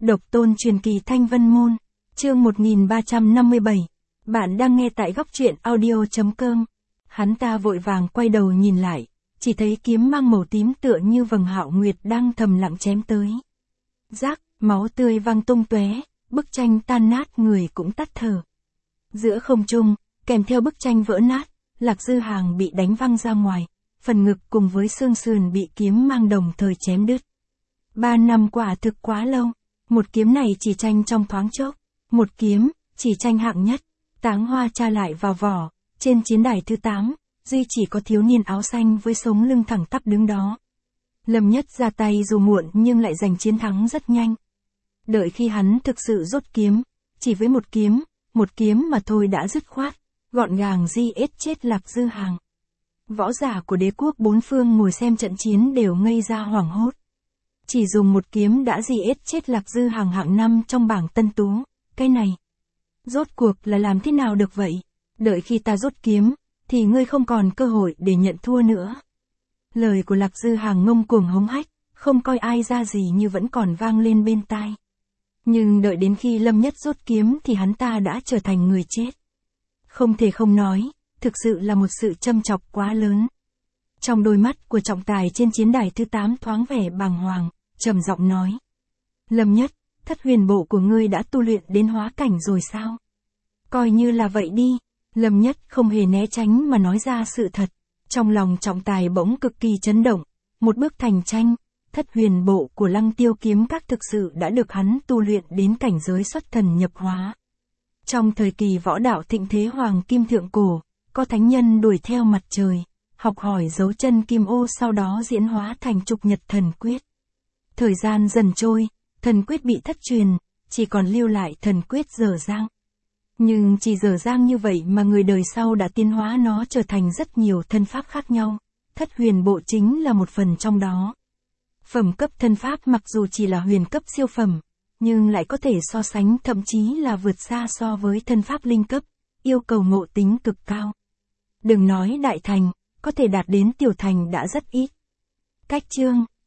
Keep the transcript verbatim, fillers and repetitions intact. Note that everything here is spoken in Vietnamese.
Độc tôn truyền kỳ Thanh Vân Môn, chương một nghìn ba trăm năm mươi bảy. Bạn đang nghe tại góc truyện audio.com. Hắn ta vội vàng quay đầu nhìn lại, chỉ thấy kiếm mang màu tím tựa như vầng hạo nguyệt đang thầm lặng chém tới. Rác, máu tươi văng tung tóe, bức tranh tan nát, người cũng tắt thở. Giữa không trung, kèm theo bức tranh vỡ nát, Lạc Dư Hàng bị đánh văng ra ngoài, phần ngực cùng với xương sườn bị kiếm mang đồng thời chém đứt. Ba năm quả thực quá lâu, một kiếm này chỉ tranh trong thoáng chốc, một kiếm, chỉ tranh hạng nhất, táng hoa tra lại vào vỏ, trên chiến đài thứ tám, duy chỉ có thiếu niên áo xanh với sống lưng thẳng tắp đứng đó. Lâm Nhất ra tay dù muộn nhưng lại giành chiến thắng rất nhanh. Đợi khi hắn thực sự rút kiếm, chỉ với một kiếm, một kiếm mà thôi đã dứt khoát, gọn gàng di ết chết Lạc Dư Hàng. Võ giả của đế quốc bốn phương ngồi xem trận chiến đều ngây ra hoảng hốt. Chỉ dùng một kiếm đã di ết chết Lạc Dư Hàng hạng năm trong bảng tân tú, cái này. Rốt cuộc là làm thế nào được vậy? Đợi khi ta rút kiếm, thì ngươi không còn cơ hội để nhận thua nữa. Lời của Lạc Dư Hàng ngông cuồng hống hách, không coi ai ra gì như vẫn còn vang lên bên tai. Nhưng đợi đến khi Lâm Nhất rút kiếm thì hắn ta đã trở thành người chết. Không thể không nói, thực sự là một sự châm chọc quá lớn. Trong đôi mắt của trọng tài trên chiến đài thứ tám thoáng vẻ bàng hoàng, trầm giọng nói. Lâm Nhất, thất huyền bộ của ngươi đã tu luyện đến hóa cảnh rồi sao? Coi như là vậy đi. Lâm Nhất không hề né tránh mà nói ra sự thật. Trong lòng trọng tài bỗng cực kỳ chấn động. Một bước thành tranh, thất huyền bộ của Lăng Tiêu kiếm các thực sự đã được hắn tu luyện đến cảnh giới xuất thần nhập hóa. Trong thời kỳ võ đạo thịnh thế hoàng kim thượng cổ, có thánh nhân đuổi theo mặt trời, học hỏi dấu chân kim ô, sau đó diễn hóa thành trục nhật thần quyết. Thời gian dần trôi, thần quyết bị thất truyền, chỉ còn lưu lại thần quyết dở dang. Nhưng chỉ dở dang như vậy mà người đời sau đã tiến hóa nó trở thành rất nhiều thân pháp khác nhau. Thất huyền bộ chính là một phần trong đó. Phẩm cấp thân pháp mặc dù chỉ là huyền cấp siêu phẩm, nhưng lại có thể so sánh, thậm chí là vượt xa so với thân pháp linh cấp, yêu cầu ngộ tính cực cao. Đừng nói đại thành, có thể đạt đến tiểu thành đã rất ít. Cách chương